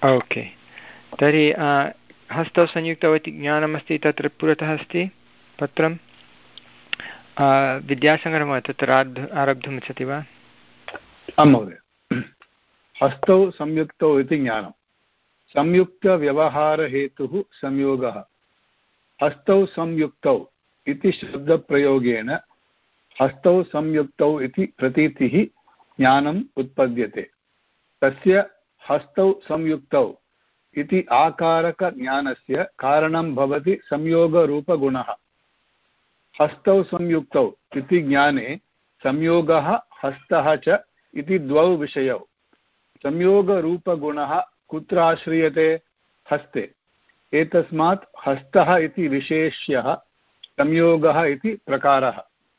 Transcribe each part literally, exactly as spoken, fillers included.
Okay तर्हि हस्तौ संयुक्तौ इति ज्ञानमस्ति तत्र पुरतः अस्ति पत्रं विद्यासङ्ग्रमः तत्र आरब्धुम् इच्छति वा? आं महोदय। हस्तौ संयुक्तौ इति ज्ञानं संयुक्तव्यवहारहेतुः संयोगः हस्तौ संयुक्तौ इति शब्दप्रयोगेन हस्तौ संयुक्तौ इति प्रतीतिः ज्ञानम् उत्पद्यते। तस्य हस्तौ संयुक्तौ इति आकारकज्ञानस्य कारणं भवति संयोगरूपगुणः। हस्तौ संयुक्तौ इति ज्ञाने संयोगः हस्तः च इति द्वौ विषयौ। संयोगरूपगुणः कुत्र आश्रियते? हस्ते। एतस्मात् हस्तः इति विशेष्यः संयोगः इति प्रकारः।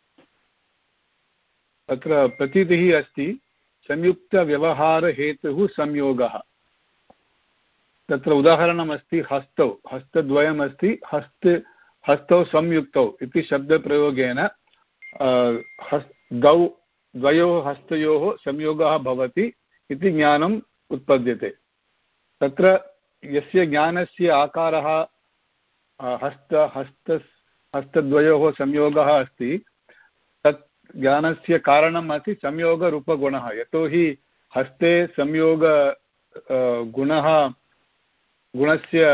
तत्र प्रतीतिः अस्ति संयुक्तव्यवहारहेतुः संयोगः। तत्र उदाहरणमस्ति हस्तौ हस्तद्वयमस्ति हस्त हस्तौ संयुक्तौ इति शब्दप्रयोगेन द्वौ द्वयोः हस्तयोः संयोगः भवति इति ज्ञानम् उत्पद्यते। तत्र यस्य ज्ञानस्य आकारः हस्त हस्त हस्तद्वयोः संयोगः अस्ति तत् ज्ञानस्य कारणम् अस्ति संयोगरूपगुणः। यतोहि हस्ते संयोग गुणः गुणस्य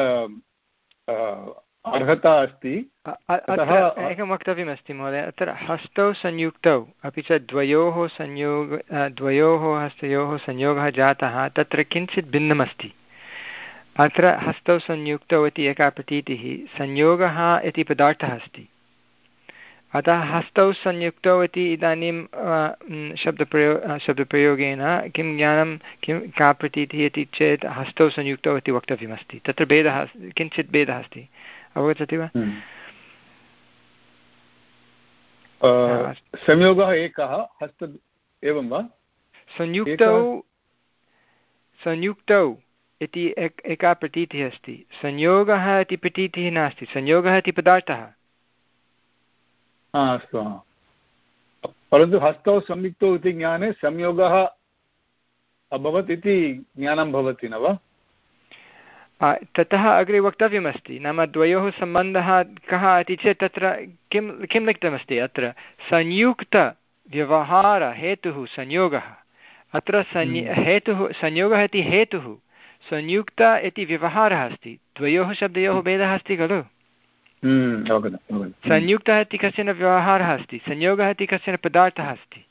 अर्हता अस्ति। एकं वक्तव्यमस्ति महोदय अत्र हस्तौ संयुक्तौ अपि च द्वयोः संयोग द्वयोः हस्तयोः संयोगः जातः तत्र किञ्चित् भिन्नमस्ति। अत्र हस्तौ संयुक्तौ इति एका प्रतीतिः संयोगः इति पदार्थः अस्ति। अतः हस्तौ संयुक्तौ इति इदानीं शब्दप्रयो शब्दप्रयोगेन किं ज्ञानं किं का प्रतीतिः इति चेत् हस्तौ संयुक्तौ इति वक्तव्यमस्ति। तत्र भेदः किञ्चित् भेदः अस्ति। अवगच्छति वा? संयोगः एकः हस्त एवं वा? संयुक्तौ संयुक्तौ इति एक एका प्रतीतिः अस्ति। संयोगः इति प्रतीतिः नास्ति। संयोगः इति पदार्थः। अस्तु परन्तु हस्तौ संयुक्तौ इति ज्ञाने संयोगः अभवत् इति ज्ञानं भवति न वा? ततः अग्रे वक्तव्यमस्ति नाम द्वयोः सम्बन्धः कः इति चेत् तत्र किं किं लिखितमस्ति अत्र संयुक्तव्यवहारहेतुः संयोगः। अत्र संय हेतुः संयोगः इति हेतुः संयुक्त इति व्यवहारः अस्ति। द्वयोः शब्दयोः भेदः अस्ति खलु? संयुक्तः इति कश्चन व्यवहारः अस्ति संयोगः इति कश्चन पदार्थः अस्ति।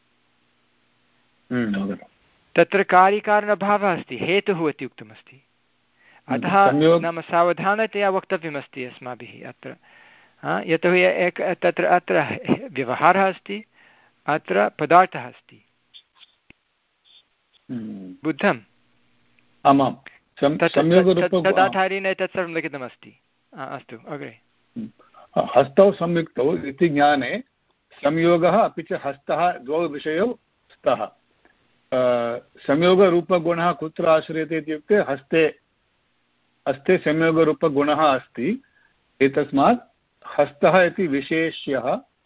तत्र कार्यकारणभावः अस्ति हेतुः इति उक्तमस्ति। अतः नाम सावधानतया वक्तव्यमस्ति अस्माभिः अत्र यतोहि एक तत्र अत्र व्यवहारः अस्ति अत्र पदार्थः अस्ति। बुद्धम्? आमां तदाधारेण एतत् सर्वं लिखितमस्ति। अस्तु अग्रे। हस्तौ संयुक्तौ इति ज्ञाने संयोगः अपि च हस्तः द्वौ विषयौ स्तः। संयोगरूपगुणः कुत्र आश्रयते इत्युक्ते हस्ते हस्ते संयोगरूपगुणः अस्ति। एतस्मात् हस्तः इति विशेष्यः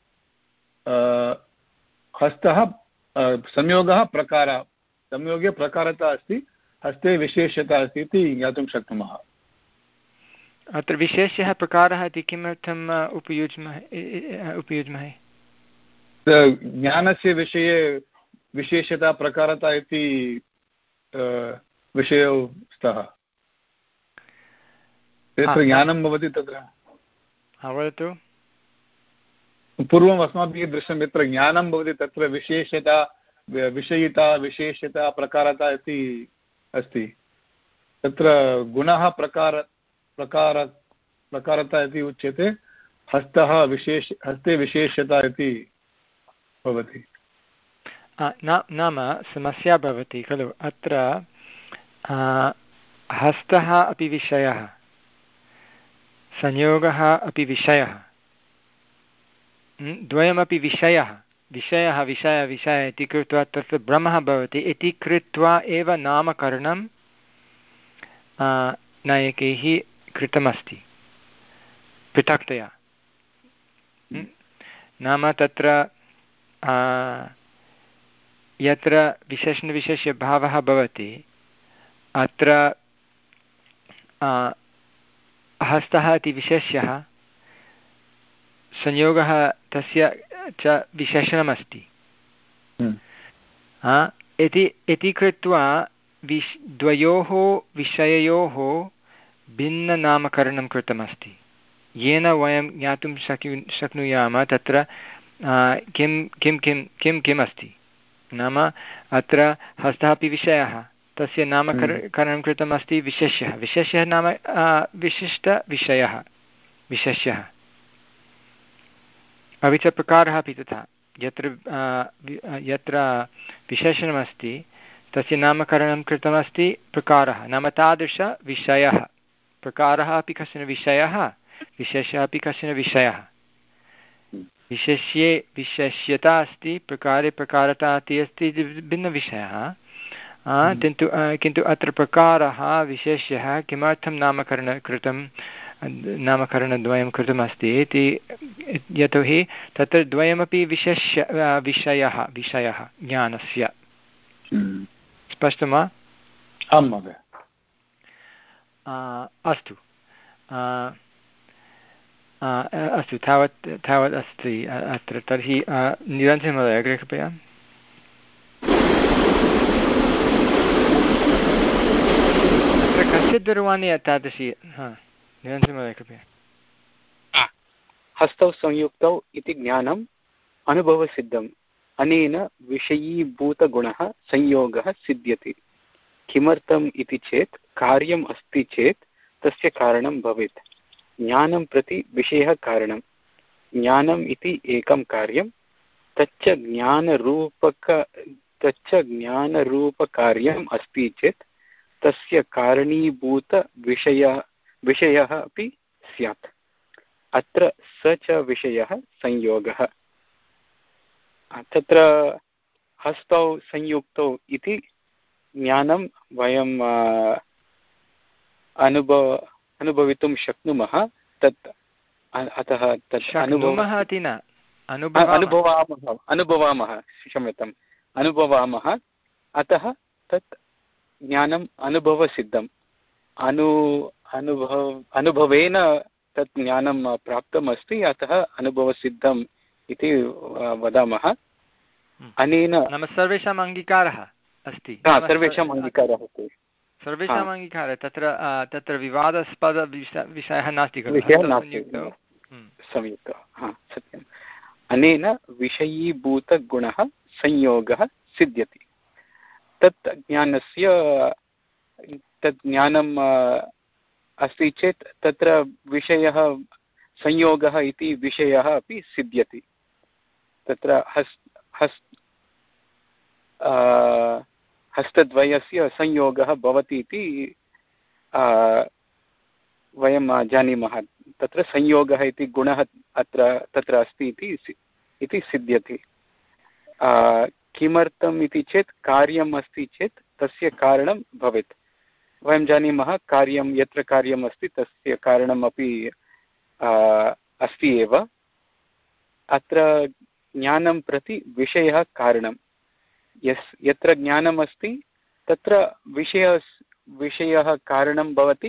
हस्तः संयोगः प्रकारः संयोगे प्रकारता अस्ति हस्ते विशेष्यता अस्ति इति ज्ञातुं शक्नुमः। अत्र विशेष्यः प्रकारः इति किमर्थम् उपयुज्महे उपयुज्महे? ज्ञानस्य विषये विशेषता प्रकारता इति विषयौ स्तः। यत्र ज्ञानं भवति तत्र वदतु। पूर्वम् अस्माभिः दृष्टं यत्र ज्ञानं भवति तत्र विशेषता विषयिता विशेषता प्रकारता इति अस्ति। तत्र गुणः प्रकार प्रकार प्रकारता इति उच्यते। हस्तः विशेष हस्ते विशेषता इति भवति। नाम समस्या भवति खलु अत्र हस्तः अपि विषयः संयोगः अपि विषयः द्वयमपि विषयः विषयः विषय विषय इति कृत्वा तत्र भ्रमः भवति इति कृत्वा एव नामकरणं नायकैः कृतमस्ति पृथक्तया। नाम तत्र यत्र विशेषणविशेष्यभावः भवति अत्र हस्तः इति विशेष्यः, संयोगः तस्य च विशेषणमस्ति इति इति कृत्वा विश् द्वयोः विषययोः भिन्ननामकरणं कृतमस्ति, येन वयं ज्ञातुं शक्यु शक्नुयाम तत्र किं किं किं किं किम् अस्ति। नाम अत्र हस्तः अपि विषयः, तस्य नामकरणं कृतमस्ति विशेष्यः। विशेष्यः नाम विशिष्टविषयः विशेष्यः, अपि च प्रकारः अपि तथा। यत्र यत्र विशेषणमस्ति तस्य नामकरणं कृतमस्ति प्रकारः, नाम तादृशविषयः। प्रकारः अपि कश्चन विषयः, विशेषः अपि कश्चन विषयः। विशेष्ये विशेष्यता अस्ति, प्रकारे प्रकारता अपि अस्ति, भिन्नविषयः। किन्तु किन्तु अत्र प्रकारः विशेष्यः किमर्थं नामकरणं कृतं, नामकरणद्वयं कृतमस्ति इति यतोहि तत्र द्वयमपि विशेष्य विषयः विषयः ज्ञानस्य। स्पष्टं वा? आं महोदय। अस्तु अस्तु, तावत् तावत् अस्ति अत्र। तर्हि निरञ्जनमहोदय अग्रे कृपया। अत्र कस्य दूरवाणी तादृशी? हा, निरञ्जनमहोदय कृपया। हस्तौ संयुक्तौ इति ज्ञानम् अनुभवसिद्धम्, अनेन विषयीभूतगुणः संयोगः सिद्ध्यति। किमर्थम् इति चेत् कार्यम् अस्ति चेत् तस्य कारणं भवेत्। ज्ञानं प्रति विषयः कारणं। ज्ञानम् इति एकं कार्यं, तच्च ज्ञानरूपक तच्च ज्ञानरूपकार्यम् अस्ति चेत् तस्य कारणीभूतविषयः विषयः अपि स्यात्। अत्र स च विषयः संयोगः। तत्र हस्तौ संयुक्तौ इति ज्ञानं वयं अनुभव अनुभवितुं शक्नुमः। तत् अतः तत् अनुभवः इति न अनुभवामः अनुभवामः क्षम्यताम् अनुभवामः अतः तत् ज्ञानम् अनुभवसिद्धम्। अनु अनुभव अनुभवेन तत् ज्ञानं प्राप्तम् अस्ति, अतः अनुभवसिद्धम् इति वदामः। अनेन नाम सर्वेषाम् अङ्गीकारः अस्ति, सर्वेषाम् अङ्गीकारः अस्ति, सर्वेषाम् अङ्गीकारः। तत्र तत्र विवादास्पद विषयः नास्ति खलु, संयुक्तः। हा, सत्यम्। अनेन विषयीभूतगुणः संयोगः सिद्ध्यति। तत् ज्ञानस्य तत् ज्ञानं अस्ति चेत् तत्र विषयः संयोगः इति विषयः अपि सिद्ध्यति। तत्र हस् हस् हस्तद्वयस्य संयोगः भवति इति वयं जानीमः। तत्र संयोगः इति गुणः अत्र तत्र अस्ति इति सिद्ध्यति। किमर्थम् इति चेत् कार्यम् अस्ति चेत् तस्य कारणं भवेत्। वयं जानीमः कार्यं यत्र कार्यम् अस्ति तस्य कारणमपि अस्ति एव। अत्र ज्ञानं प्रति विषयः कारणं। यस् यत्र ज्ञानम् अस्ति तत्र विषय विषयः कारणं भवति।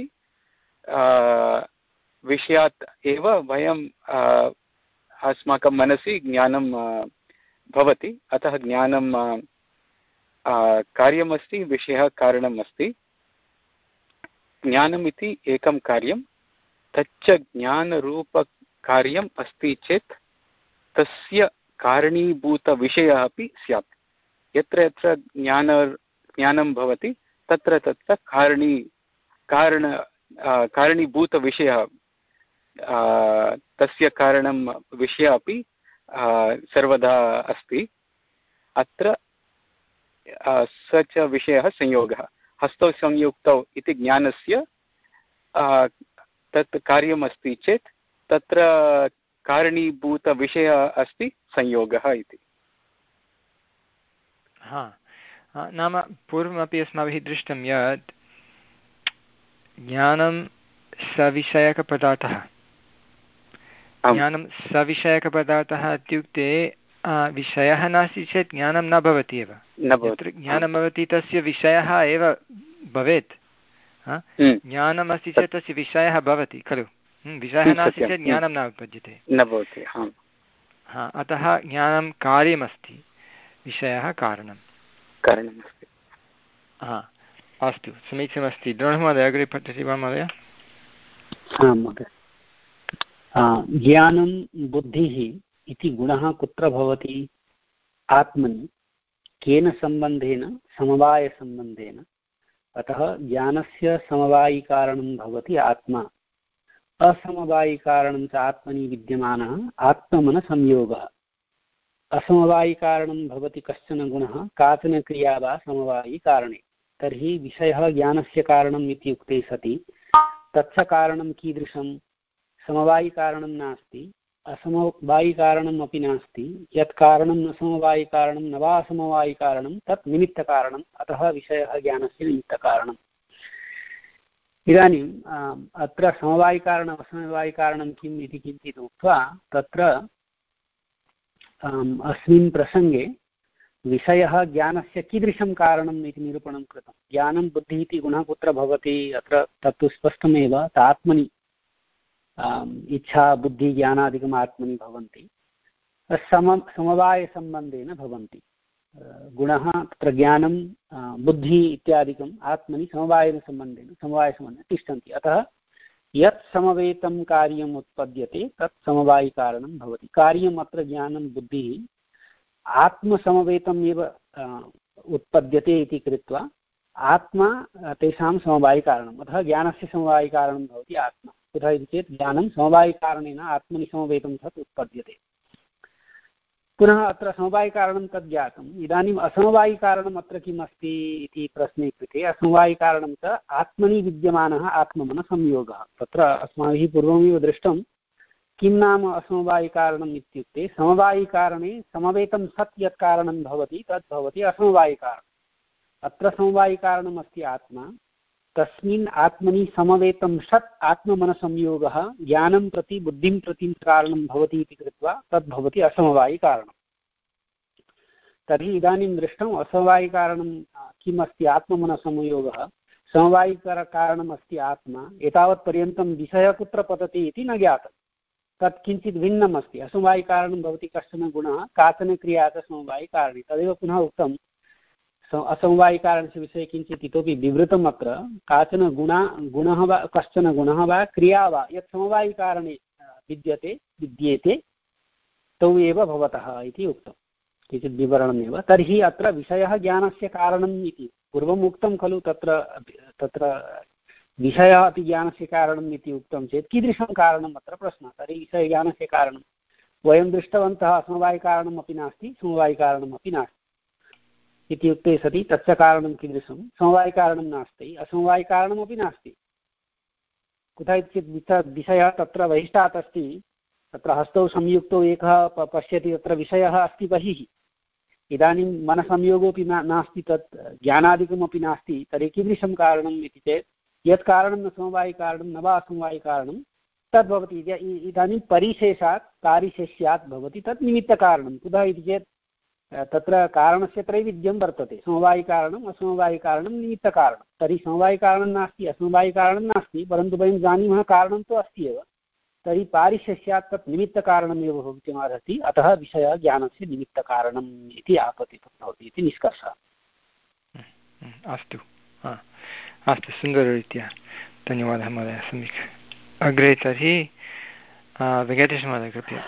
विषयात् एव वयं अस्माकं मनसि ज्ञानं भवति। अतः ज्ञानं कार्यमस्ति, विषयः कारणम् अस्ति। ज्ञानम् इति एकं कार्यं, तच्च ज्ञानरूपकार्यम् अस्ति चेत् तस्य कारणीभूतविषयः अपि स्यात्। यत्र यत्र ज्ञान ज्ञानं भवति तत्र तत्र कारणी कारण कारणीभूतविषयः तस्य कारणं विषयः अपि सर्वदा अस्ति। अत्र स च विषयः संयोगः। हस्तौ संयुक्तौ इति ज्ञानस्य तत् कार्यमस्ति चेत् तत्र कारणीभूतविषयः अस्ति संयोगः इति। हा, नाम पूर्वमपि अस्माभिः दृष्टं यत् ज्ञानं सविषयकपदार्थः। ज्ञानं सविषयकपदार्थः इत्युक्ते विषयः नास्ति चेत् ज्ञानं न भवति एव। यत्र ज्ञानं भवति तस्य विषयः एव भवेत्। ज्ञानम् अस्ति चेत् तस्य विषयः भवति खलु, विषयः नास्ति चेत् ज्ञानं न उत्पद्यते न भवति। हा, अतः ज्ञानं कार्यमस्ति, विषयः कारणं कारणमस्ति। हा, अस्तु, समीचीनमस्ति। द्रोणमहोदय अग्रे पठति वा महोदय? आं महोदय। ज्ञानं बुद्धिः इति गुणः कुत्र भवति? आत्मनि। केन सम्बन्धेन? समवायसम्बन्धेन। अतः ज्ञानस्य समवायिकारणं भवति आत्मा। असमवायिकारणं च आत्मनि विद्यमानः आत्ममनसंयोगः। असमवायिकारणं भवति कश्चन गुणः, काचन क्रिया वा समवायिकारणे। तर्हि विषयः ज्ञानस्य कारणम् इति उक्ते सति तच्च कारणं कीदृशं? समवायिकारणं नास्ति, असमवायिकारणम् अपि नास्ति। यत् कारणं न समवायिकारणं न वा असमवायिकारणं तत् निमित्तकारणम्। अतः विषयः ज्ञानस्य निमित्तकारणम्। इदानीम् अत्र समवायिकारणम् असमवायिकारणं किम् इति किञ्चित् उक्त्वा तत्र अस्मिन् प्रसङ्गे विषयः ज्ञानस्य कीदृशं कारणम् इति निरूपणं कृतं। ज्ञानं बुद्धिः इति गुणः कुत्र भवति? अत्र तत्तु स्पष्टमेव, आत्मनि इच्छा बुद्धि ज्ञानादिकम् आत्मनि भवन्ति, सम समवायसम्बन्धेन भवन्ति। गुणः तत्र ज्ञानं बुद्धिः इत्यादिकम् आत्मनि समवायेन सम्बन्धेन समवायसम्बन्धेन तिष्ठन्ति। अतः यत् समवेतं कार्यम् उत्पद्यते तत् समवायिकारणं भवति। कार्यम् अत्र ज्ञानं बुद्धिः आत्मसमवेतम् एव उत्पद्यते इति कृत्वा आत्मा तेषां समवायिकारणम्। अतः ज्ञानस्य समवायिकारणं भवति आत्मा। कुतः इति चेत् ज्ञानं समवायिकारणेन आत्मनि समवेतं तत् उत्पद्यते। पुनः अत्र समवायिकारणं तद् ज्ञातम्। इदानीम् असमवायिकारणम् अत्र किम् अस्ति इति प्रश्ने कृते असमवायिकारणं च आत्मनि विद्यमानः आत्ममनसंयोगः। तत्र अस्माभिः पूर्वमेव दृष्टं किं नाम असमवायिकारणम् इत्युक्ते समवायिकारणे समवेतं सत् यत् कारणं भवति तद् भवति असमवायिकारणम्। अत्र समवायिकारणम् अस्ति आत्मा, तस्मिन् आत्मनि समवेतं षट् आत्ममनसंयोगः ज्ञानं प्रति बुद्धिं प्रति कारणं भवति इति कृत्वा तद् भवति असमवायिकारणम्। तर्हि इदानीं दृष्टम् असमवायिकारणं किम् अस्ति? आत्ममनसंयोगः। समवायिकारणम् अस्ति आत्मा। एतावत्पर्यन्तं विषयः कुत्र पतति इति न ज्ञातं, तत् किञ्चित् भिन्नम् अस्ति। असमवायिकारणं भवति कश्चन गुणः, काचन क्रिया च समवायिकारणी। तदेव पुनः उक्तं असमवायिकारणस्य विषये किञ्चित् इतोपि विवृतम्। अत्र काचन गुणा गुणः वा कश्चन गुणः वा क्रिया वा यत् समवायिकारणे विद्यते विद्येते तौ एव भवतः इति उक्तं, किञ्चित् विवरणमेव। तर्हि अत्र विषयः ज्ञानस्य कारणम् इति पूर्वम् उक्तं खलु। तत्र तत्र विषयः अपि ज्ञानस्य कारणम् इति उक्तं चेत् कीदृशं कारणम् अत्र प्रश्नः? तर्हि विषयज्ञानस्य कारणं वयं दृष्टवन्तः। असमवायिकारणम् अपि नास्ति, समवायिकारणम् अपि नास्ति इत्युक्ते सति तच्च कारणं कीदृशं? समवायिकारणं नास्ति, असमवायिकारणमपि नास्ति। कुतः इत्युक्ते विषयः तत्र बहिष्टात् अस्ति। तत्र हस्तौ संयुक्तौ एकः पश्यति, तत्र विषयः अस्ति बहिः। इदानीं मनसंयोगोऽपि नास्ति, तत् ज्ञानादिकमपि नास्ति। तर्हि कीदृशं कारणम् इति चेत् यत् कारणं न समवायिकारणं न वा असमवायिकारणं तद्भवति। इदानीं परिशेषात् कारिशेष्यात् भवति तत् निमित्तकारणं। कुतः इति चेत् तत्र कारणस्य त्रैविध्यं वर्तते, समवायिकारणम् असमवायिकारणं निमित्तकारणं। तर्हि समवायिकारणं नास्ति, असमवायिकारणं नास्ति, परन्तु वयं जानीमः कारणं तु अस्ति एव। तर्हि पारिशेष्यात् तत् निमित्तकारणमेव भवितुमर्हति। अतः विषयः ज्ञानस्य निमित्तकारणम् इति आपतितं भवति इति निष्कर्षः। अस्तु अस्तु, सुन्दररीत्या धन्यवादः महोदय, सम्यक्। अग्रे तर्हि वेङ्कटेशमहोदय कृपया।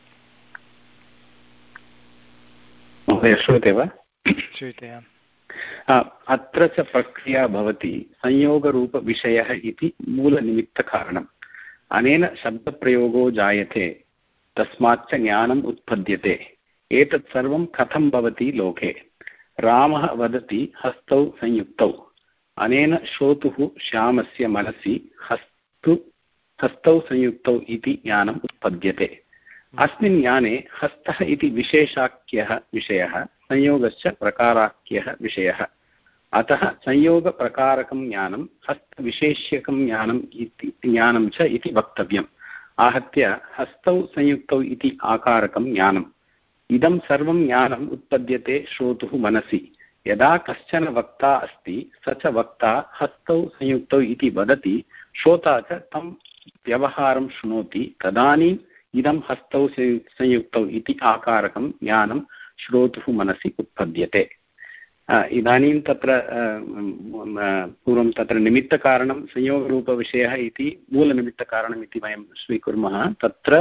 महोदय श्रूयते वा? श्रूयते। अत्र च प्रक्रिया भवति संयोगरूपविषयः इति मूलनिमित्तकारणम्। अनेन शब्दप्रयोगो जायते, तस्माच्च ज्ञानम् उत्पद्यते। एतत् सर्वं कथं भवति लोके? रामः वदति हस्तौ संयुक्तौ। अनेन श्रोतुः श्यामस्य मनसि हस्तु हस्तौ संयुक्तौ इति ज्ञानम् उत्पद्यते। अस्मिन् ज्ञाने हस्तः इति विशेषाख्यः विषयः, संयोगश्च प्रकाराख्यः विषयः। अतः संयोगप्रकारकं ज्ञानं हस्तविशेष्यकं ज्ञानम् इति ज्ञानं च इति वक्तव्यम्। आहत्य हस्तौ संयुक्तौ इति आकारकं ज्ञानम्। इदं सर्वं ज्ञानम् उत्पद्यते श्रोतुः मनसि। यदा कश्चन वक्ता अस्ति स च वक्ता हस्तौ संयुक्तौ इति वदति, श्रोता च तं व्यवहारं शृणोति, तदानीम् इदं हस्तौ संयुक्तौ इति आकारकं ज्ञानं श्रोतुः मनसि उत्पद्यते। इदानीं तत्र पूर्वं तत्र निमित्तकारणं संयोगरूपविषयः इति मूलनिमित्तकारणम् इति वयं स्वीकुर्मः। तत्र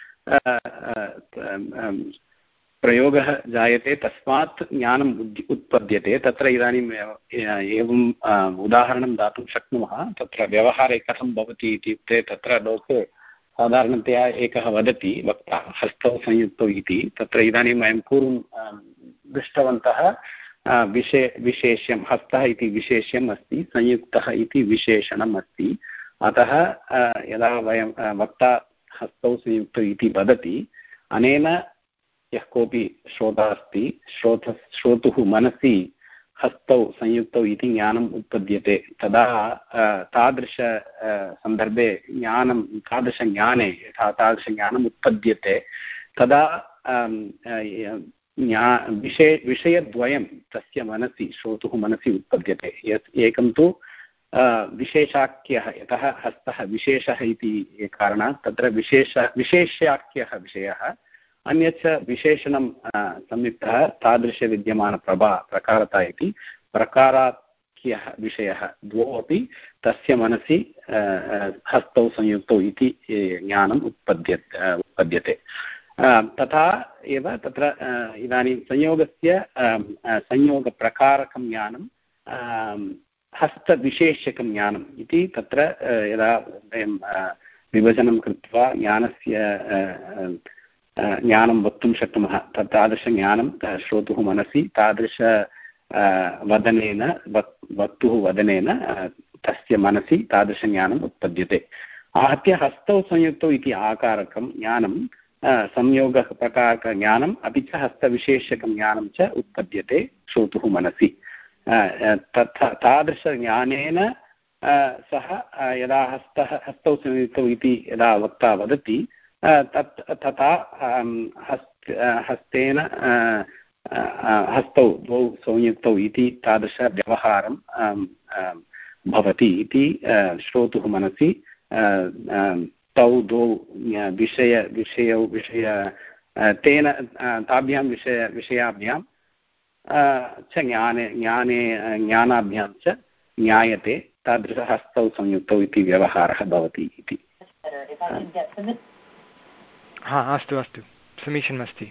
प्रयोगः जायते, तस्मात् ज्ञानम् उत्पद्यते। तत्र इदानीम् एवम् उदाहरणं दातुं शक्नुमः। तत्र व्यवहारे कथं भवति इत्युक्ते, तत्र लोके साधारणतया एकः वदति वक्ता हस्तौ संयुक्तौ इति। तत्र इदानीं वयं पूर्वं दृष्टवन्तः विशे विशेष्यं, हस्तः इति विशेष्यम् अस्ति, संयुक्तः इति विशेषणम् अस्ति। अतः यदा वयं वक्ता हस्तौ संयुक्तौ इति वदति, अनेन यः कोऽपि श्रोता अस्ति, श्रोत श्रोतुः मनसि हस्तौ संयुक्तौ इति ज्ञानम् उत्पद्यते। तदा तादृश सन्दर्भे ज्ञानं तादृशज्ञाने यथा तादृशज्ञानम् उत्पद्यते, तदा ज्ञा विषय विषयद्वयं तस्य मनसि श्रोतुः मनसि उत्पद्यते। यत् एकं तु विशेषाख्यः, यतः हस्तः विशेषः इति कारणात् तत्र विशेष विशेष्याख्यः विषयः, अन्यच्च विशेषणं संयुक्तः तादृशविद्यमानप्रभा प्रकारता इति प्रकाराख्यः विषयः, द्वौ अपि तस्य मनसि हस्तौ संयुक्तौ इति ज्ञानम् उत्पद्य उत्पद्यते। तथा एव तत्र इदानीं संयोगस्य संयोगप्रकारकं ज्ञानं हस्तविशेष्यकं ज्ञानम् इति तत्र यदा वयं विभजनं कृत्वा ज्ञानस्य ज्ञानं वक्तुं शक्नुमः। तत् तादृशज्ञानं श्रोतुः मनसि तादृश वदनेन वक्तुः वदनेन तस्य मनसि तादृशज्ञानम् उत्पद्यते। आहत्य हस्तौ संयुक्तौ इति आकारकं ज्ञानं संयोगप्रकारकज्ञानम् अपि च हस्तविशेषकं ज्ञानं च उत्पद्यते श्रोतुः मनसि। तथा तादृशज्ञानेन सः यदा हस्तः हस्तौ संयुक्तौ इति यदा वक्ता वदति, तत् तथा हस्त हस्तेन हस्तौ द्वौ संयुक्तौ इति तादृशव्यवहारं भवति इति श्रोतुः मनसि तौ द्वौ विषय विषयौ विषय तेन ताभ्यां विषय विषयाभ्यां च ज्ञाने ज्ञाने ज्ञानाभ्यां च ज्ञायते तादृशहस्तौ संयुक्तौ इति व्यवहारः भवति इति। हा, अस्तु अस्तु, समीचीनमस्ति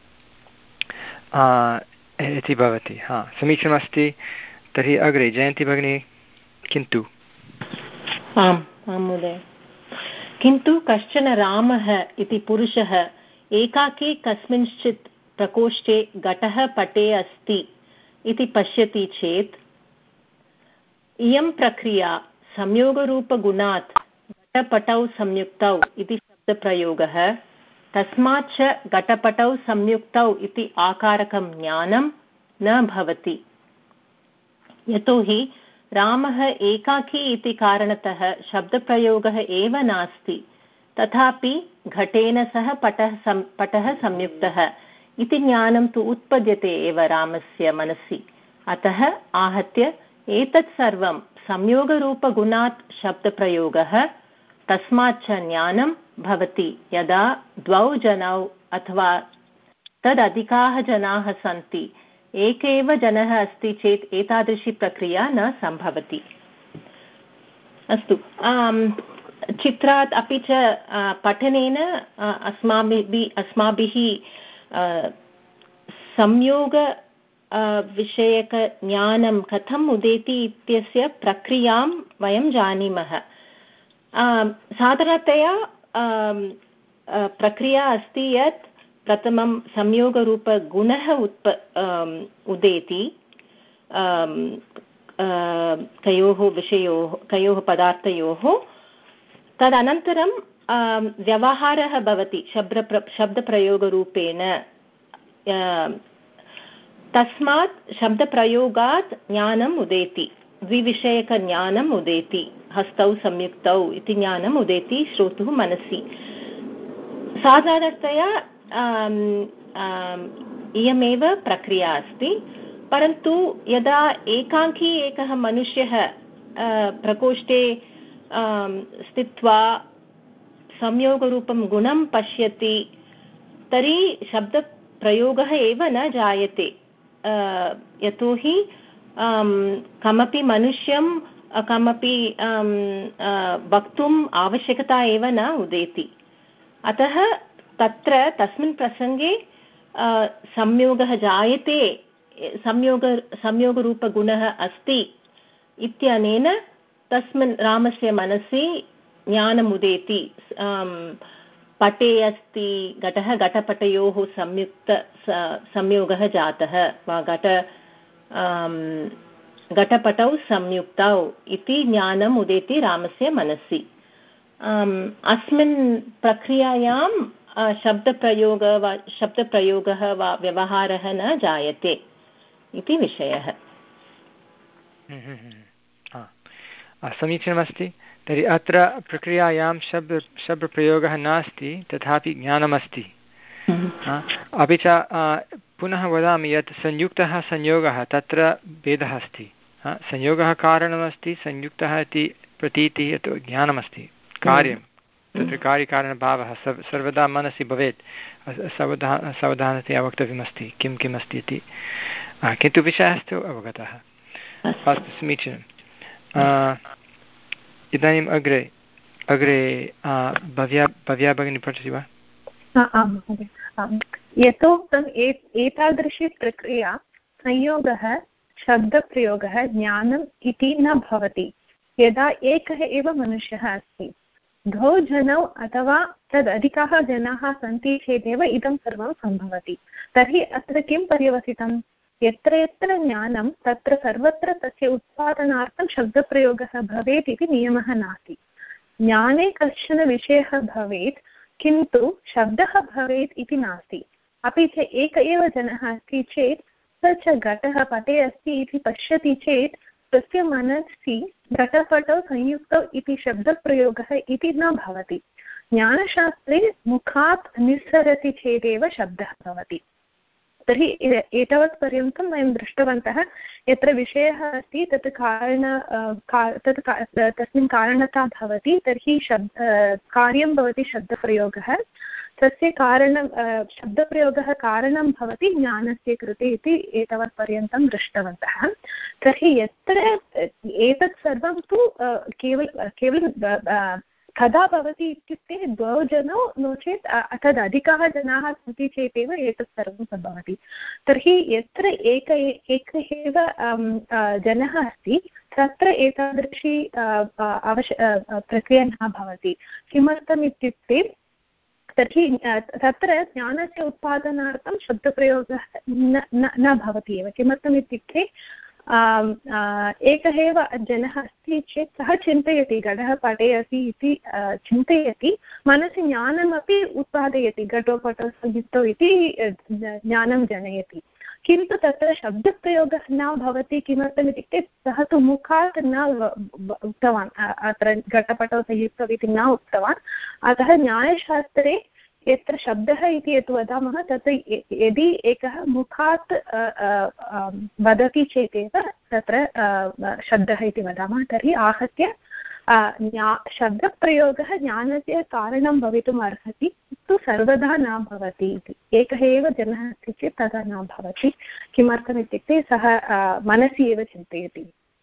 इति भवति। हा, समीचीनमस्ति। तर्हि अग्रे जयन्ती भगिनी। किन्तु आम् आं महोदय, किन्तु कश्चन रामः इति पुरुषः एकाकी कस्मिंश्चित् प्रकोष्ठे घटः पटे अस्ति इति पश्यति चेत् इयं प्रक्रिया संयोगरूपगुणात् घटपटौ संयुक्तौ इति शब्दप्रयोगः, तस्मात् च घटपटौ संयुक्तौ इति आकारकं ज्ञानं न भवति। यतोहि रामः एकाकी इति कारणतः शब्दप्रयोगः एव नास्ति, तथापि घटेन सह पटः सं पटः संयुक्तः इति ज्ञानं तु उत्पद्यते एव रामस्य मनसि। अतः आहत्य एतत् सर्वं संयोगरूपगुणात् शब्दप्रयोगः, तस्मात् च ज्ञानं भवति यदा द्वौ जनौ अथवा तदधिकाः जनाः सन्ति। एक एव जनः अस्ति चेत् एतादृशी प्रक्रिया न सम्भवति। अस्तु, चित्रात् अपि च पठनेन अस्माभिः अस्माभिः संयोग विषयकज्ञानं कथम् उदेति इत्यस्य प्रक्रियां वयं जानीमः। साधारणतया प्रक्रिया अस्ति यत् प्रथमं संयोगरूपगुणः उत्प उदेति कयोः विषयोः कयोः पदार्थयोः, तदनन्तरं व्यवहारः भवति शब्द शब्दप्रयोगरूपेण। तस्मात् शब्दप्रयोगात् ज्ञानम् उदेति, द्विविषयकज्ञानम् उदेति, हस्तौ संयुक्तौ इति ज्ञानम् उदेति श्रोतुः मनसि। साधारणतया इयमेव प्रक्रिया अस्ति। परन्तु यदा एकाकी एकः मनुष्यः प्रकोष्ठे स्थित्वा संयोगरूपं गुणं पश्यति तर्हि शब्दप्रयोगः एव न जायते, यतोहि कमपि मनुष्यं कमपि वक्तुम् आवश्यकता एव न उदेति। अतः तत्र तस्मिन् प्रसङ्गे संयोगः जायते, संयोग संयोगरूपगुणः अस्ति इत्यनेन तस्मिन् रामस्य मनसि ज्ञानमुदेति। पटे अस्ति घटः, घटपटयोः संयुक्त संयोगः जातः वा घट घटपटौ संयुक्तौ इति ज्ञानम् उदेति रामस्य मनसि। अस्मिन् प्रक्रियायां शब्दप्रयोगः वा शब्दप्रयोगः वा व्यवहारः न जायते इति विषयः। समीचीनमस्ति। तर्हि अत्र प्रक्रियायां शब्द शब्दप्रयोगः नास्ति, तथापि ज्ञानमस्ति। अपि च पुनः वदामि यत् संयुक्तः संयोगः तत्र भेदः अस्ति। संयोगः कारणमस्ति, संयुक्तः इति प्रतीतिः यत् ज्ञानमस्ति, कार्यं तत्र कार्यकारणभावः सर्वदा मनसि भवेत्। सावधान सावधानतया वक्तव्यमस्ति किं किम् अस्ति इति, किन्तु विषयस्तु अवगतः। अस्तु, समीचीनम्। इदानीम् अग्रे अग्रे भव्या भव्या भगिनी पठति वा? आम् महोदय। यथोक्तम् एतादृशी प्रक्रिया संयोगः शब्दप्रयोगः ज्ञानम् इति न भवति यदा एकः एव मनुष्यः अस्ति। द्वौ जनौ अथवा तदधिकाः जनाः सन्ति चेदेव इदं सर्वं सम्भवति। तर्हि अत्र किं पर्यवसितं? यत्र यत्र ज्ञानं तत्र सर्वत्र तस्य उत्पादनार्थं शब्दप्रयोगः भवेत् इति नियमः नास्ति। ज्ञाने कश्चन विषयः भवेत् किन्तु शब्दः भवेत् इति नास्ति। अपि च एक एव जनः अस्ति चेत् स च घटः पटे अस्ति इति पश्यति चेत् तस्य मनसि घटपटौ संयुक्तौ इति शब्दप्रयोगः इति न भवति। ज्ञानशास्त्रे मुखात् निस्सरति चेदेव शब्दः भवति। तर्हि एतावत् पर्यन्तं वयं दृष्टवन्तः यत्र विषयः अस्ति तत् कारण तत् तस्मिन् कारणता भवति, तर्हि शब्द कार्यं भवति शब्दप्रयोगः, तस्य कारणं शब्दप्रयोगः कारणं भवति ज्ञानस्य कृते इति एतावत् पर्यन्तं दृष्टवन्तः। तर्हि यत्र एतत् सर्वं तु केवल केवलं कदा भवति इत्युक्ते द्वौ जनौ नो चेत् तदधिकाः जनाः सन्ति चेदेव एतत् सर्वं सम्भवति। तर्हि यत्र एक एक एव जनः अस्ति तत्र एतादृशी आवश्य प्रक्रिया न भवति। किमर्थम् इत्युक्ते तर्हि तत्र ज्ञानस्य उत्पादनार्थं शब्दप्रयोगः न न भवति एव। किमर्थम् इत्युक्ते एकः एव जनः अस्ति चेत् सः चिन्तयति घटः पटे अस्ति इति चिन्तयति, मनसि ज्ञानमपि उत्पादयति, घटोपटौ संयुक्तौ इति ज्ञानं जनयति। किन्तु तत्र शब्दप्रयोगः न भवति। किमर्थम् इत्युक्ते सः तु मुखात् न उक्तवान्, अत्र घटपटौ संयुक्तौ इति न उक्तवान्। अतः न्यायशास्त्रे यत्र शब्दः इति यत् वदामः तत् यदि एकः मुखात् वदति चेदेव तत्र शब्दः इति वदामः। तर्हि आहत्य शब्दप्रयोगः ज्ञानस्य कारणं भवितुम् अर्हति, तु सर्वदा न भवति इति। एकः एव जनः अस्ति चेत् तदा न भवति। किमर्थम् इत्युक्ते सः मनसि एव चिन्तयति।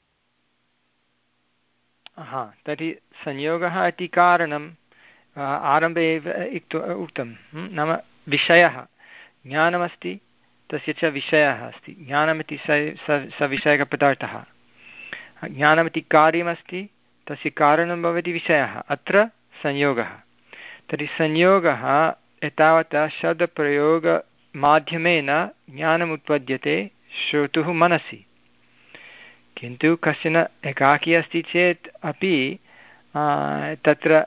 हा, तर्हि संयोगः इति कारणं आरम्भे एव उक्तं, नाम विषयः ज्ञानमस्ति, तस्य च विषयः अस्ति। ज्ञानमिति सविषयकपदार्थः, ज्ञानमिति कार्यमस्ति, तस्य कारणं भवति विषयः, अत्र संयोगः। तर्हि संयोगः एतावता शब्दप्रयोगमाध्यमेन ज्ञानम् उत्पद्यते श्रोतुः मनसि। किन्तु कश्चन एकाकी अस्ति चेत् अपि तत्र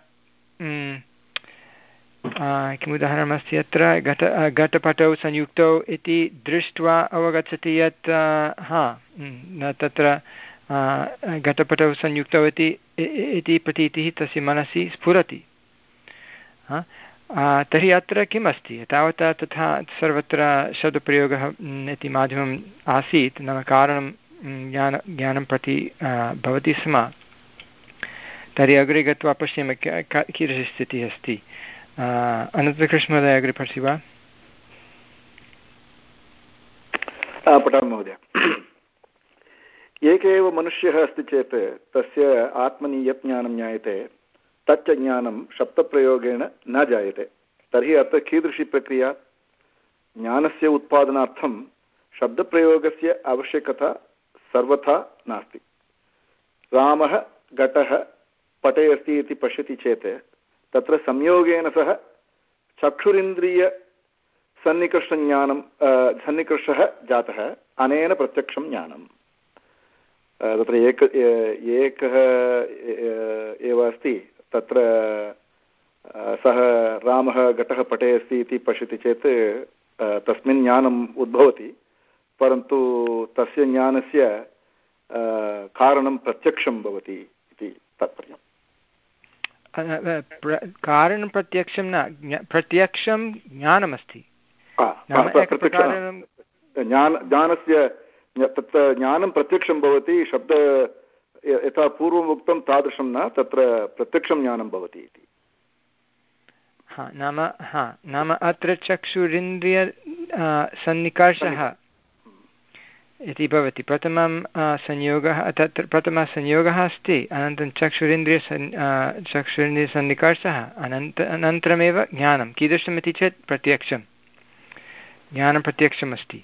किम् उदाहरणमस्ति अत्र घट घटपटौ संयुक्तौ इति दृष्ट्वा अवगच्छति यत् हा तत्र घटपटौ संयुक्तौ इति प्रतीतिः तस्य मनसि स्फुरति। तर्हि अत्र किम् अस्ति तावता तथा सर्वत्र शब्दप्रयोगः इति माध्यमम् आसीत् नाम कारणं ज्ञान ज्ञानं प्रति भवति स्म तर्हि अग्रे गत्वा पश्यामः कीदृशी स्थितिः अस्ति। अनन्तकृष्णमहोदय अग्रे पश्यति वा? पठामि महोदय। एक एव मनुष्यः अस्ति चेत् तस्य आत्मनि यत् ज्ञानं ज्ञायते तच्च ज्ञानं शब्दप्रयोगेण न जायते। तर्हि अत्र कीदृशी प्रक्रिया? ज्ञानस्य उत्पादनार्थं शब्दप्रयोगस्य आवश्यकता सर्वथा नास्ति। रामः घटः पटे अस्ति इति पश्यति चेत् तत्र संयोगेन सह चक्षुरिन्द्रियसन्निकर्षज्ञानं सन्निकर्षः जातः, अनेन प्रत्यक्षं ज्ञानं। तत्र एक एकः एव अस्ति, तत्र सः रामः घटः पटे अस्ति इति पश्यति चेत् तस्मिन् ज्ञानम् उद्भवति, परन्तु तस्य ज्ञानस्य कारणं प्रत्यक्षं भवति इति तात्पर्यम्। कारणं प्रत्यक्षं न, प्रत्यक्षं ज्ञानमस्ति। ज्ञानस्य तत्र ज्ञानं प्रत्यक्षं भवति, शब्द यथा पूर्वम् उक्तं तादृशं न, तत्र प्रत्यक्षं ज्ञानं भवति इति। हा नाम हा नाम अत्र चक्षुरिन्द्रिय सन्निकर्षः इति भवति। प्रथमं संयोगः, तत्र प्रथमः संयोगः अस्ति, अनन्तरं चक्षुरिन्द्रिय चक्षुरिन्द्रियसन्निकर्षः, अनन्त अनन्तरमेव ज्ञानं। कीदृशम् इति चेत् प्रत्यक्षं ज्ञानं प्रत्यक्षमस्ति।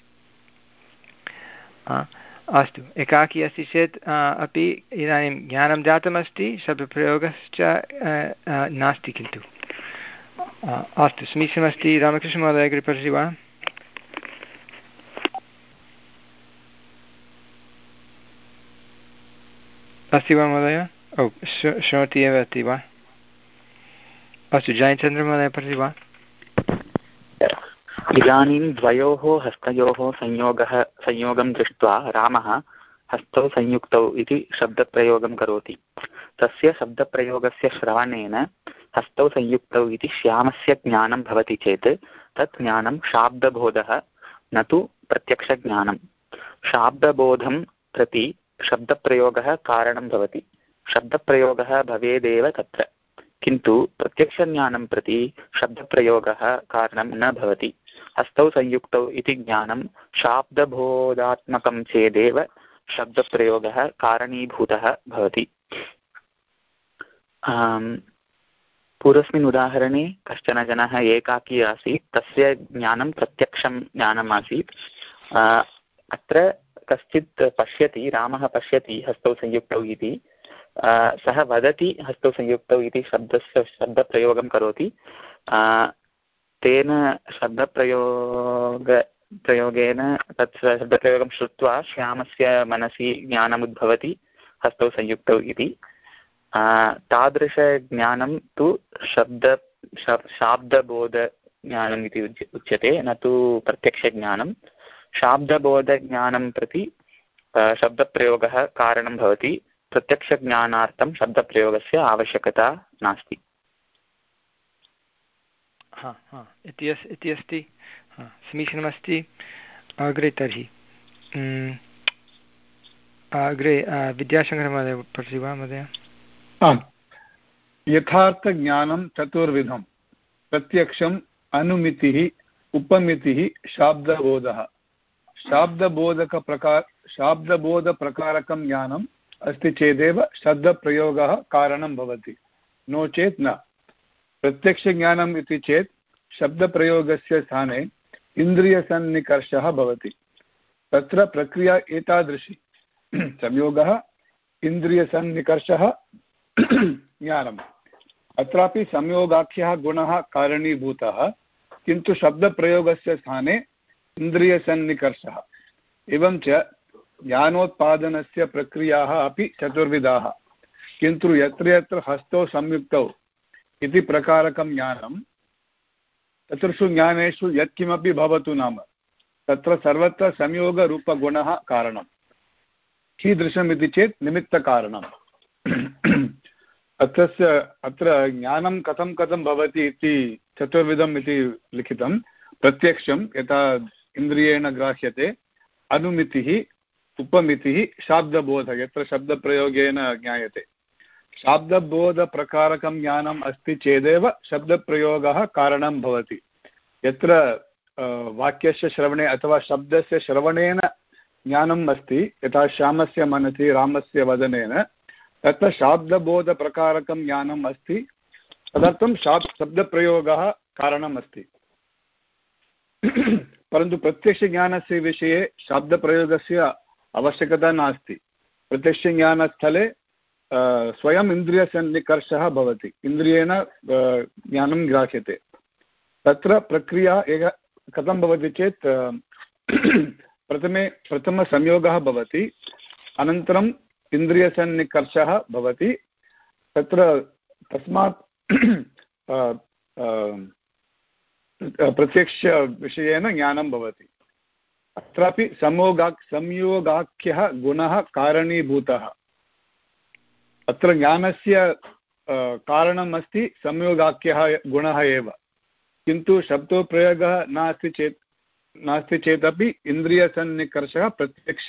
अस्तु, एकाकी अस्ति चेत् अपि इदानीं ज्ञानं जातमस्ति, शब्दप्रयोगश्च नास्ति किन्तु। अस्तु, समीचीनमस्ति। रामकृष्णमहोदय अग्रे पठति वा? अस्ति वा महोदय? ओ, शृणोति एव अस्ति वा? अस्तु, जयचन्द्रमहोदय पठति वा? इदानीं द्वयोः हस्तयोः संयोगः संयोगं दृष्ट्वा रामः हस्तौ संयुक्तौ इति शब्दप्रयोगं करोति। तस्य शब्दप्रयोगस्य श्रवणेन हस्तौ संयुक्तौ इति श्यामस्य ज्ञानं भवति चेत् तत् ज्ञानं शाब्दबोधः न तु प्रत्यक्षज्ञानं। शाब्दबोधं प्रति शब्दप्रयोगः कारणं भवति। शब्दप्रयोगः भवेदेव तत्र, किन्तु प्रत्यक्षज्ञानं प्रति शब्दप्रयोगः कारणं न भवति। हस्तौ संयुक्तौ इति ज्ञानं शाब्दबोधात्मकं चेदेव शब्दप्रयोगः कारणीभूतः भवति। पूर्वस्मिन् उदाहरणे कश्चन जनः एकाकी आसीत्, तस्य ज्ञानं प्रत्यक्षं ज्ञानम् आसीत्। अत्र कश्चित् पश्यति, रामः पश्यति हस्तौ संयुक्तौ इति, सः वदति हस्तौ संयुक्तौ इति शब्दस्य शब्दप्रयोगं करोति। तेन शब्दप्रयोग प्रयोगेन तत् शब्दप्रयोगं श्रुत्वा श्यामस्य मनसि ज्ञानमुद्भवति हस्तौ संयुक्तौ इति। तादृशज्ञानं तु शब्द शाब्दबोधज्ञानम् इति उच्यते, न तु प्रत्यक्षज्ञानं। शाब्दबोधज्ञानं प्रति शब्दप्रयोगः कारणं भवति, प्रत्यक्षज्ञानार्थं शब्दप्रयोगस्य आवश्यकता नास्ति। हा हा इति अस् इति अस्ति। समीचीनमस्ति। अग्रे तर्हि अग्रे विद्याशङ्करमहोदय पठति वा महोदय? आम्। यथार्थज्ञानं चतुर्विधं: प्रत्यक्षम्, अनुमितिः, उपमितिः, शाब्दबोधः। शाब्दबोधकप्रकार शाब्दबोधप्रकारकं ज्ञानम् अस्ति चेदेव शब्दप्रयोगः कारणं भवति, नो चेत् न। प्रत्यक्षज्ञानम् इति चेत् शब्दप्रयोगस्य स्थाने इन्द्रियसन्निकर्षः भवति। तत्र प्रक्रिया एतादृशी: संयोगः, इन्द्रियसन्निकर्षः, ज्ञानम्। अत्रापि संयोगाख्यः गुणः कारणीभूतः, किन्तु शब्दप्रयोगस्य स्थाने इन्द्रियसन्निकर्षः। एवं च ज्ञानोत्पादनस्य प्रक्रियाः अपि चतुर्विधाः, किन्तु यत्र यत्र हस्तौ संयुक्तौ इति प्रकारकं ज्ञानं, चतुर्षु ज्ञानेषु यत्किमपि भवतु नाम तत्र सर्वत्र संयोगरूपगुणः कारणं। कीदृशम् इति चेत् निमित्तकारणम्। अत्रस्य अत्र ज्ञानं कथं कथं भवति इति चतुर्विधम् इति लिखितं। प्रत्यक्षं यथा इन्द्रियेण ग्राह्यते, अनुमितिः, उपमितिः, शाब्दबोधः यत्र शब्दप्रयोगेन ज्ञायते। शाब्दबोधप्रकारकं ज्ञानम् अस्ति चेदेव शब्दप्रयोगः कारणं भवति। यत्र वाक्यस्य श्रवणे अथवा शब्दस्य श्रवणेन ज्ञानम् अस्ति, यथा श्यामस्य मनसि रामस्य वदनेन, तत्र शाब्दबोधप्रकारकं ज्ञानम् अस्ति, तदर्थं शाब् शब्दप्रयोगः कारणम् अस्ति। परन्तु प्रत्यक्षज्ञानस्य विषये शाब्दप्रयोगस्य आवश्यकता नास्ति। प्रत्यक्षज्ञानस्थले स्वयम् इन्द्रियसन्निकर्षः भवति, इन्द्रियेण ज्ञानं ग्राह्यते। तत्र प्रक्रिया एक कथं भवति चेत् प्रथमे प्रथमसंयोगः भवति, अनन्तरम् इन्द्रियसन्निकर्षः भवति। तत्र तस्मात् प्रत्यक्षविषयेन ज्ञानं भवति। अत्रापि संयोगा संयोगाख्यः गुणः कारणीभूतः। अत्र ज्ञानस्य कारणम् अस्ति संयोगाख्यः गुणः एव, किन्तु शब्दोप्रयोगः नास्ति चेत् नास्ति चेदपि इन्द्रियसन्निकर्षः प्रत्यक्ष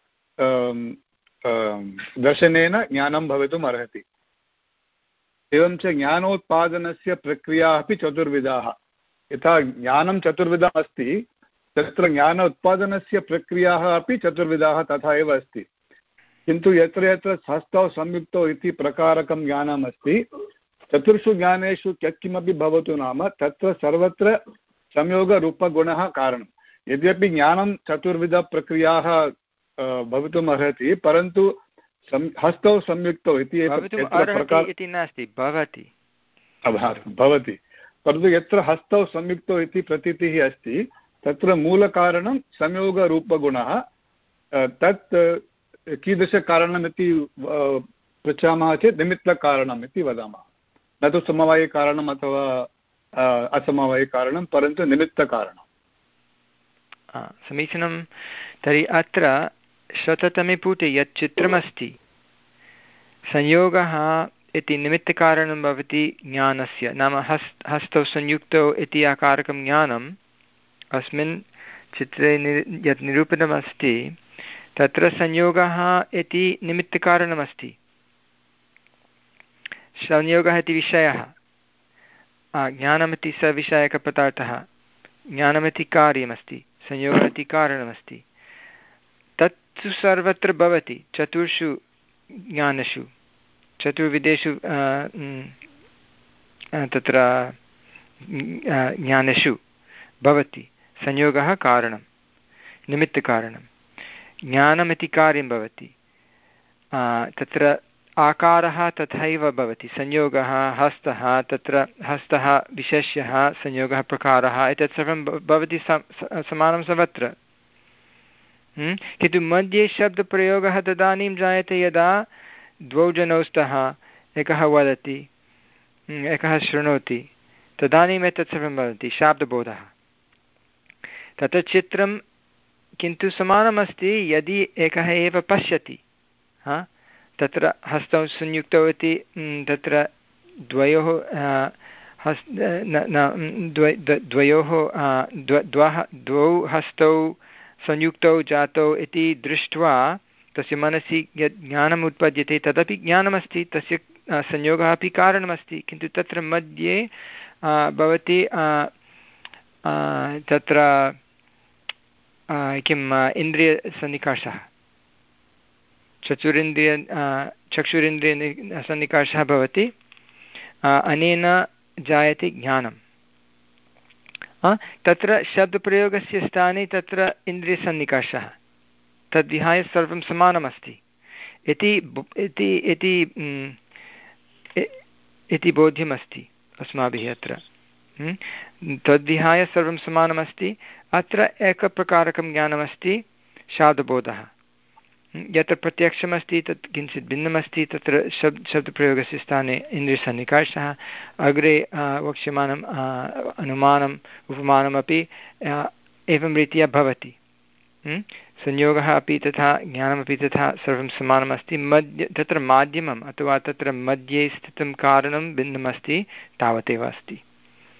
दर्शनेन ज्ञानं भवितुम् अर्हति। एवं च ज्ञानोत्पादनस्य प्रक्रिया अपि चतुर्विधाः। यथा ज्ञानं चतुर्विधम् अस्ति, तत्र ज्ञान उत्पादनस्य प्रक्रियाः अपि चतुर्विधाः तथा एव अस्ति। किन्तु यत्र यत्र हस्तौ संयुक्तौ इति प्रकारकं ज्ञानम् अस्ति, चतुर्षु ज्ञानेषु यत्किमपि भवतु नाम तत्र सर्वत्र संयोगरूपगुणः कारणं। यद्यपि ज्ञानं चतुर्विधप्रक्रियाः भवितुम् अर्हति, परन्तु हस्तौ संयुक्तौ इति नास्ति, भवति भवति परन्तु यत्र हस्तौ संयुक्तौ इति प्रतीतिः अस्ति, तत्र मूलकारणं संयोगरूपगुणः। तत् कीदृशकारणमिति पृच्छामः चेत् निमित्तकारणम् इति वदामः। न तु समवायिकारणम् अथवा असमवायिकारणं, परन्तु निमित्तकारणं। समीचीनं। तर्हि अत्र शततमे पुटे यत् चित्रमस्ति, संयोगः इति निमित्तकारणं भवति ज्ञानस्य, नाम हस्त हस्तौ संयुक्तौ इति आकारकं ज्ञानम् अस्मिन् चित्रे यत् निरूपितमस्ति, तत्र संयोगः इति निमित्तकारणमस्ति। संयोगः इति विषयः, ज्ञानमिति सविषयकपदार्थः, ज्ञानमिति कार्यमस्ति, संयोगः इति कारणमस्ति। तत्तु सर्वत्र भवति, चतुर्षु ज्ञानेषु, चतुर्विधेषु तत्र ज्ञानेषु भवति संयोगः कारणं, निमित्तकारणं। ज्ञानमिति कार्यं भवति, तत्र आकारः तथैव भवति। संयोगः हस्तः, तत्र हस्तः विशेष्यः, संयोगः प्रकारः, एतत् सर्वं भवति समानं सर्वत्र। किन्तु मध्ये शब्दप्रयोगः तदानीं जायते यदा द्वौ जनौ स्तः, एकः वदति एकः शृणोति, तदानीम् एतत् सर्वं भवति शाब्दबोधः। तत्र चित्रं किन्तु समानमस्ति यदि एकः एव पश्यति। हा, तत्र हस्तौ संयुक्तौ इति तत्र द्वयोः हस् द्वयोः द्वः द्वौ हस्तौ संयुक्तौ जातौ इति दृष्ट्वा तस्य मनसि यत् ज्ञानम् उत्पद्यते तदपि ज्ञानमस्ति, तस्य संयोगः अपि कारणमस्ति। किन्तु तत्र मध्ये भवति तत्र किम् इन्द्रियसन्निकर्षः, चतुरिन्द्रिय चक्षुरिन्द्रियसन्निकर्षः भवति, अनेन जायते ज्ञानं। तत्र शब्दप्रयोगस्य स्थाने तत्र इन्द्रियसन्निकर्षः, तद्विहाय सर्वं समानमस्ति इति इति बोध्यमस्ति अस्माभिः। अत्र तद्विहाय सर्वं समानमस्ति। अत्र एकप्रकारकं ज्ञानमस्ति शाब्दबोधः। यत्र प्रत्यक्षमस्ति तत् किञ्चित् भिन्नमस्ति, तत्र शब्द शब्दप्रयोगस्य स्थाने इन्द्रियसन्निकर्षः। अग्रे वक्ष्यमाणम् अनुमानम् उपमानमपि एवं रीत्या भवति। संयोगः अपि तथा ज्ञानमपि तथा सर्वं समानमस्ति। मध्य तत्र माध्यमम् अथवा तत्र मध्ये स्थितं कारणं भिन्नमस्ति, तावदेव अस्ति।